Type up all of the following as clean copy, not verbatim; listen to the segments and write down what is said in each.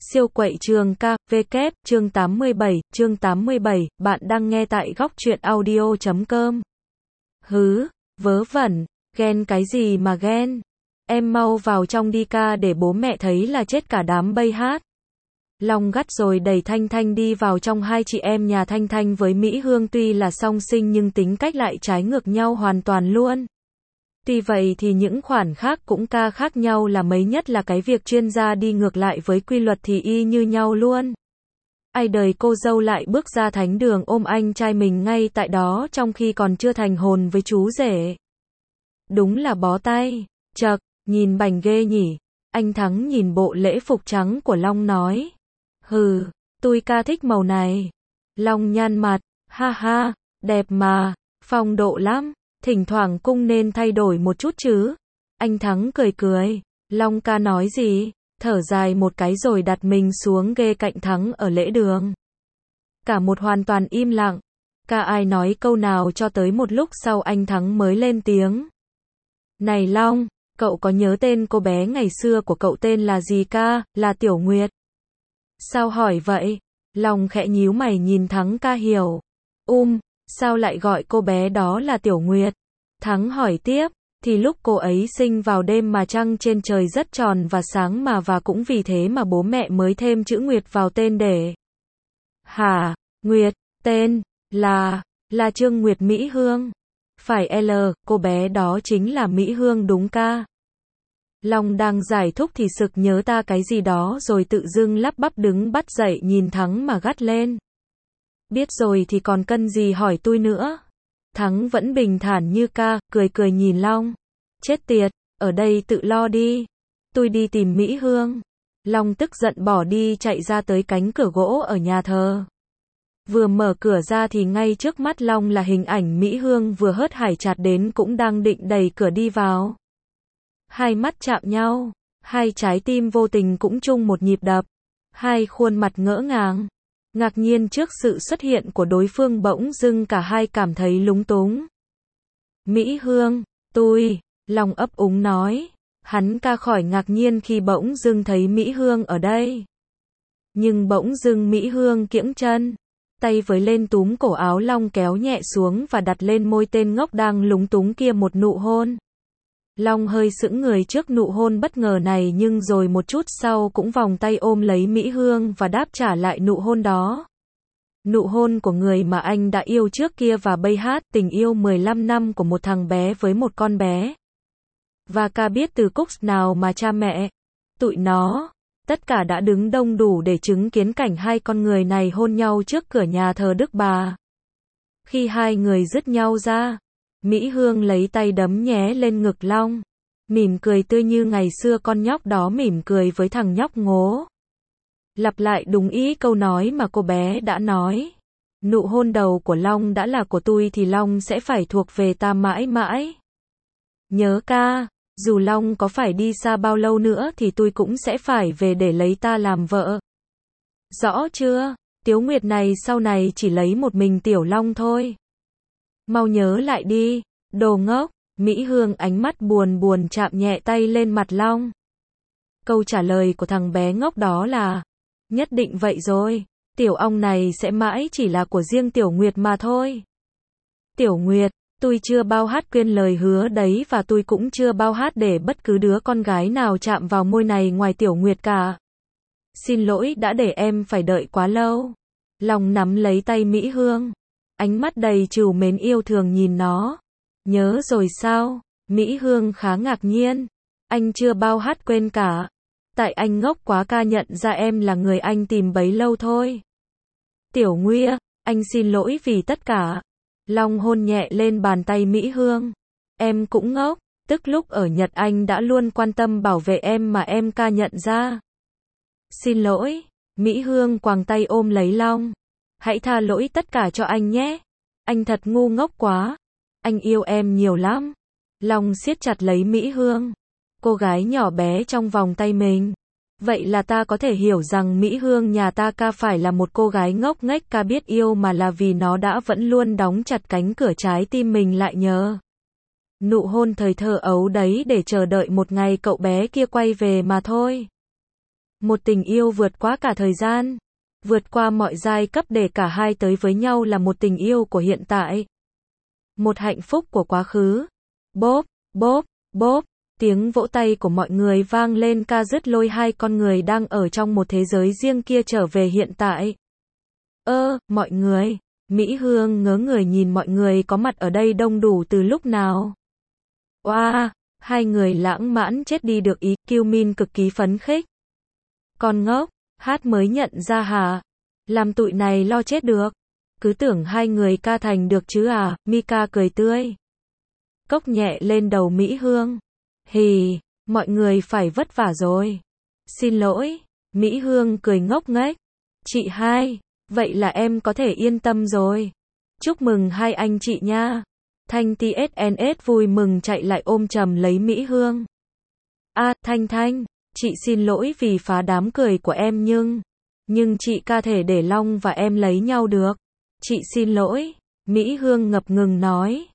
Siêu quậy trường ca, vk, chương 87, bạn đang nghe tại góc truyện audio.com. Hứ, vớ vẩn, ghen cái gì mà ghen? Em mau vào trong đi ca để bố mẹ thấy là chết cả đám bây hát. Long gắt rồi đẩy Thanh Thanh đi vào trong. Hai chị em nhà Thanh Thanh với Mỹ Hương tuy là song sinh nhưng tính cách lại trái ngược nhau hoàn toàn luôn. Tuy vậy thì những khoản khác cũng khác nhau là mấy, nhất là cái việc chuyên gia đi ngược lại với quy luật thì y như nhau luôn. Ai đời cô dâu lại bước ra thánh đường ôm anh trai mình ngay tại đó trong khi còn chưa thành hồn với chú rể. Đúng là bó tay, chậc, nhìn bảnh ghê nhỉ. Anh Thắng nhìn bộ lễ phục trắng của Long nói. Hừ, tôi ca thích màu này. Long nhăn mặt, ha ha, đẹp mà, phong độ lắm. Thỉnh thoảng cung nên thay đổi một chút chứ. Anh Thắng cười cười. Long ca nói gì? Thở dài một cái rồi đặt mình xuống ghê cạnh Thắng ở lễ đường. Cả một hoàn toàn im lặng. Ca ai nói câu nào cho tới một lúc sau anh Thắng mới lên tiếng. Này Long, cậu có nhớ tên cô bé ngày xưa của cậu tên là gì ca? Là Tiểu Nguyệt. Sao hỏi vậy? Long khẽ nhíu mày nhìn Thắng ca hiểu. Sao lại gọi cô bé đó là Tiểu Nguyệt? Thắng hỏi tiếp, thì lúc cô ấy sinh vào đêm mà trăng trên trời rất tròn và sáng mà, và cũng vì thế mà bố mẹ mới thêm chữ Nguyệt vào tên để. Hả? Nguyệt, tên, là Trương Nguyệt Mỹ Hương. Phải cô bé đó chính là Mỹ Hương đúng ca? Long đang giải thích thì sực nhớ ta cái gì đó rồi tự dưng lắp bắp đứng bắt dậy nhìn Thắng mà gắt lên. Biết rồi thì còn cân gì hỏi tôi nữa. Thắng vẫn bình thản như ca, cười nhìn Long. Chết tiệt, ở đây tự lo đi. Tôi đi tìm Mỹ Hương. Long tức giận bỏ đi chạy ra tới cánh cửa gỗ ở nhà thờ. Vừa mở cửa ra thì ngay trước mắt Long là hình ảnh Mỹ Hương vừa hớt hải chạt đến cũng đang định đẩy cửa đi vào. Hai mắt chạm nhau, hai trái tim vô tình cũng chung một nhịp đập. Hai khuôn mặt ngỡ ngàng. Ngạc nhiên trước sự xuất hiện của đối phương, bỗng dưng cả hai cảm thấy lúng túng. Mỹ Hương, tôi, Long ấp úng nói. Hắn ca khỏi ngạc nhiên khi bỗng dưng thấy Mỹ Hương ở đây. Nhưng bỗng dưng Mỹ Hương kiễng chân, tay với lên túm cổ áo Long kéo nhẹ xuống và đặt lên môi tên ngốc đang lúng túng kia một nụ hôn. Long hơi sững người trước nụ hôn bất ngờ này nhưng rồi một chút sau cũng vòng tay ôm lấy Mỹ Hương và đáp trả lại nụ hôn đó. Nụ hôn của người mà anh đã yêu trước kia và bây hát tình yêu 15 năm của một thằng bé với một con bé. Và ca biết từ cúc nào mà cha mẹ, tụi nó, tất cả đã đứng đông đủ để chứng kiến cảnh hai con người này hôn nhau trước cửa nhà thờ Đức Bà. Khi hai người dứt nhau ra, Mỹ Hương lấy tay đấm nhé lên ngực Long, mỉm cười tươi như ngày xưa con nhóc đó mỉm cười với thằng nhóc ngố. Lặp lại đúng ý câu nói mà cô bé đã nói. Nụ hôn đầu của Long đã là của tôi thì Long sẽ phải thuộc về ta mãi mãi. Nhớ ca, dù Long có phải đi xa bao lâu nữa thì tôi cũng sẽ phải về để lấy ta làm vợ. Rõ chưa? Tiếu Nguyệt này sau này chỉ lấy một mình Tiểu Long thôi. Mau nhớ lại đi, đồ ngốc. Mỹ Hương ánh mắt buồn chạm nhẹ tay lên mặt Long. Câu trả lời của thằng bé ngốc đó là, nhất định vậy rồi, Tiểu ong này sẽ mãi chỉ là của riêng Tiểu Nguyệt mà thôi. Tiểu Nguyệt, tôi chưa bao hát quên lời hứa đấy và tôi cũng chưa bao hát để bất cứ đứa con gái nào chạm vào môi này ngoài Tiểu Nguyệt cả. Xin lỗi đã để em phải đợi quá lâu. Long nắm lấy tay Mỹ Hương, ánh mắt đầy trìu mến yêu thương nhìn nó. Nhớ rồi sao? Mỹ Hương khá ngạc nhiên. Anh chưa bao hát quên cả. Tại anh ngốc quá ca nhận ra em là người anh tìm bấy lâu thôi. Tiểu Nguyệt, anh xin lỗi vì tất cả. Long hôn nhẹ lên bàn tay Mỹ Hương. Em cũng ngốc, tức lúc ở Nhật anh đã luôn quan tâm bảo vệ em mà em ca nhận ra. Xin lỗi. Mỹ Hương quàng tay ôm lấy Long. Hãy tha lỗi tất cả cho anh nhé. Anh thật ngu ngốc quá. Anh yêu em nhiều lắm. Long siết chặt lấy Mỹ Hương, cô gái nhỏ bé trong vòng tay mình. Vậy là ta có thể hiểu rằng Mỹ Hương nhà ta ca phải là một cô gái ngốc nghếch ca biết yêu mà là vì nó đã vẫn luôn đóng chặt cánh cửa trái tim mình lại nhờ nụ hôn thời thơ ấu đấy để chờ đợi một ngày cậu bé kia quay về mà thôi. Một tình yêu vượt quá cả thời gian, vượt qua mọi giai cấp để cả hai tới với nhau là một tình yêu của hiện tại. Một hạnh phúc của quá khứ. Bốp, bốp, bốp, tiếng vỗ tay của mọi người vang lên ca dứt lôi hai con người đang ở trong một thế giới riêng kia trở về hiện tại. Mọi người. Mỹ Hương ngớ người nhìn mọi người có mặt ở đây đông đủ từ lúc nào. Oa, hai người lãng mạn chết đi được ý, Kiêu Min cực kỳ phấn khích. Con ngốc, hát mới nhận ra hả? Làm tụi này lo chết được. Cứ tưởng hai người ca thành được chứ à, Mika cười tươi. Cốc nhẹ lên đầu Mỹ Hương. Hì, mọi người phải vất vả rồi. Xin lỗi, Mỹ Hương cười ngốc nghếch. Chị hai, vậy là em có thể yên tâm rồi. Chúc mừng hai anh chị nha. Thanh TSNS vui mừng chạy lại ôm chầm lấy Mỹ Hương. Thanh Thanh, chị xin lỗi vì phá đám cười của em nhưng chị ca thể để Long và em lấy nhau được. Chị xin lỗi, Mỹ Hương ngập ngừng nói.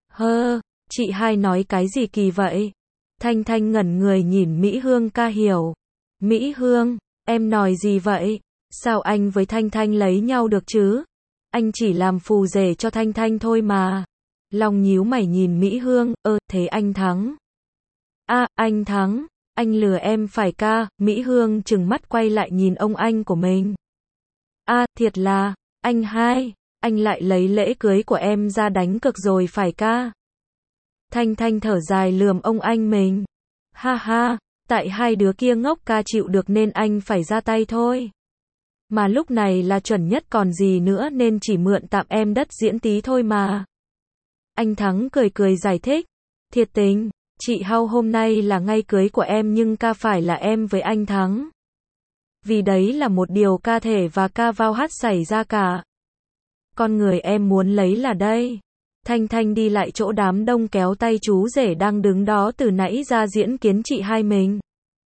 Chị hai nói cái gì kỳ vậy? Thanh Thanh ngẩn người nhìn Mỹ Hương ca hiểu. Mỹ Hương, em nói gì vậy? Sao anh với Thanh Thanh lấy nhau được chứ? Anh chỉ làm phù rể cho Thanh Thanh thôi mà. Long nhíu mày nhìn Mỹ Hương, thế anh thắng. Anh thắng, anh lừa em phải ca, Mỹ Hương trừng mắt quay lại nhìn ông anh của mình. Thiệt là, anh hai, anh lại lấy lễ cưới của em ra đánh cược rồi phải ca. Thanh Thanh thở dài lườm ông anh mình. Ha, tại hai đứa kia ngốc ca chịu được nên anh phải ra tay thôi. Mà lúc này là chuẩn nhất còn gì nữa nên chỉ mượn tạm em đất diễn tí thôi mà. Anh Thắng cười giải thích. Thiệt tình, chị Hau hôm nay là ngày cưới của em nhưng ca phải là em với anh Thắng. Vì đấy là một điều ca thể và ca vào hát xảy ra cả. Con người em muốn lấy là đây. Thanh Thanh đi lại chỗ đám đông kéo tay chú rể đang đứng đó từ nãy ra diễn kiến chị hai mình.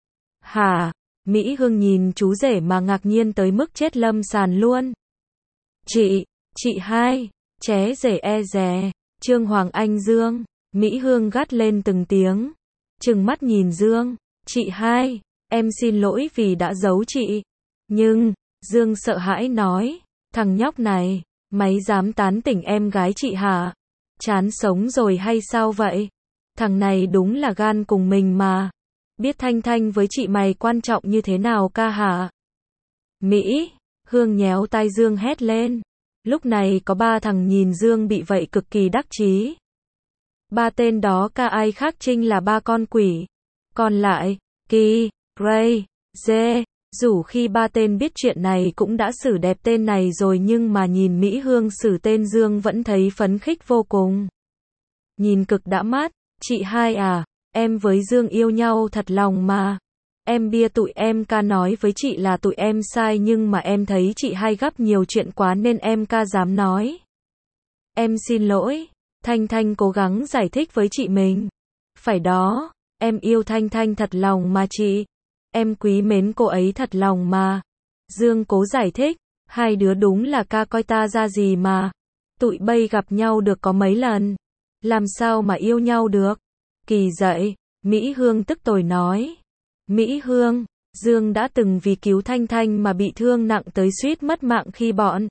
Hả? Mỹ Hương nhìn chú rể mà ngạc nhiên tới mức chết lâm sàn luôn. Chị hai, ché rể e dè, Trương Hoàng Anh Dương, Mỹ Hương gắt lên từng tiếng. Trừng mắt nhìn Dương, chị hai, em xin lỗi vì đã giấu chị. Nhưng, Dương sợ hãi nói, thằng nhóc này, mày dám tán tỉnh em gái chị hả? Chán sống rồi hay sao vậy? Thằng này đúng là gan cùng mình mà. Biết Thanh Thanh với chị mày quan trọng như thế nào ca hả? Mỹ Hương nhéo tai Dương hét lên. Lúc này có ba thằng nhìn Dương bị vậy cực kỳ đắc chí. Ba tên đó ca ai khác Trinh là ba con quỷ. Còn lại, Kỳ, Ray, Dê, dù khi ba tên biết chuyện này cũng đã xử đẹp tên này rồi nhưng mà nhìn Mỹ Hương xử tên Dương vẫn thấy phấn khích vô cùng. Nhìn cực đã mắt, chị hai à, em với Dương yêu nhau thật lòng mà. Em bia tụi em ca nói với chị là tụi em sai nhưng mà em thấy chị hai gấp nhiều chuyện quá nên em ca dám nói. Em xin lỗi. Thanh Thanh cố gắng giải thích với chị mình. Phải đó, em yêu Thanh Thanh thật lòng mà chị. Em quý mến cô ấy thật lòng mà. Dương cố giải thích, hai đứa đúng là ca coi ta ra gì mà. Tụi bay gặp nhau được có mấy lần. Làm sao mà yêu nhau được? Kỳ dậy, Mỹ Hương tức tồi nói. Mỹ Hương, Dương đã từng vì cứu Thanh Thanh mà bị thương nặng tới suýt mất mạng khi bọn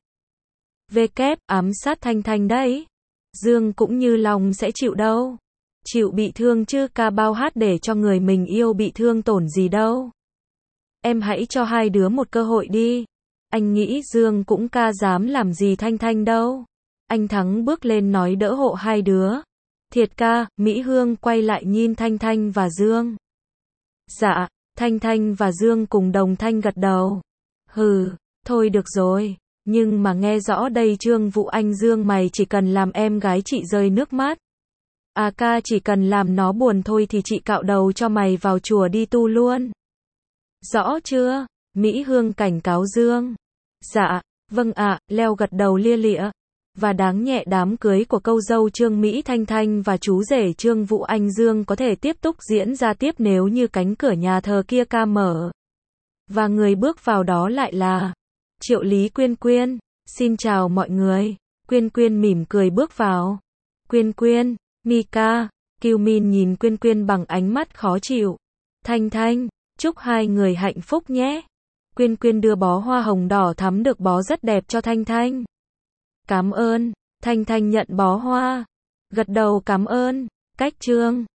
ám sát Thanh Thanh đấy. Dương cũng như lòng sẽ chịu đâu. Chịu bị thương chứ ca bao hát để cho người mình yêu bị thương tổn gì đâu. Em hãy cho hai đứa một cơ hội đi. Anh nghĩ Dương cũng ca dám làm gì Thanh Thanh đâu. Anh Thắng bước lên nói đỡ hộ hai đứa. Thiệt ca, Mỹ Hương quay lại nhìn Thanh Thanh và Dương. Dạ, Thanh Thanh và Dương cùng đồng thanh gật đầu. Thôi được rồi. Nhưng mà nghe rõ đây Trương Vũ Anh Dương mày chỉ cần làm em gái chị rơi nước mắt. Ca chỉ cần làm nó buồn thôi thì chị cạo đầu cho mày vào chùa đi tu luôn. Rõ chưa? Mỹ Hương cảnh cáo Dương. Dạ, vâng ạ, Leo gật đầu lia lịa. Và đáng nhẹ đám cưới của cô dâu Trương Mỹ Thanh Thanh và chú rể Trương Vũ Anh Dương có thể tiếp tục diễn ra tiếp nếu như cánh cửa nhà thờ kia ca mở. Và người bước vào đó lại là Triệu Lý Quyên Quyên. Xin chào mọi người. Quyên Quyên mỉm cười bước vào. Quyên Quyên, Mika, Kiêu Min nhìn Quyên Quyên bằng ánh mắt khó chịu. Thanh Thanh, Chúc hai người hạnh phúc nhé. Quyên Quyên đưa bó hoa hồng đỏ thắm được bó rất đẹp cho Thanh Thanh. Cảm ơn. Thanh Thanh nhận bó hoa. Gật đầu cảm ơn. Cách chương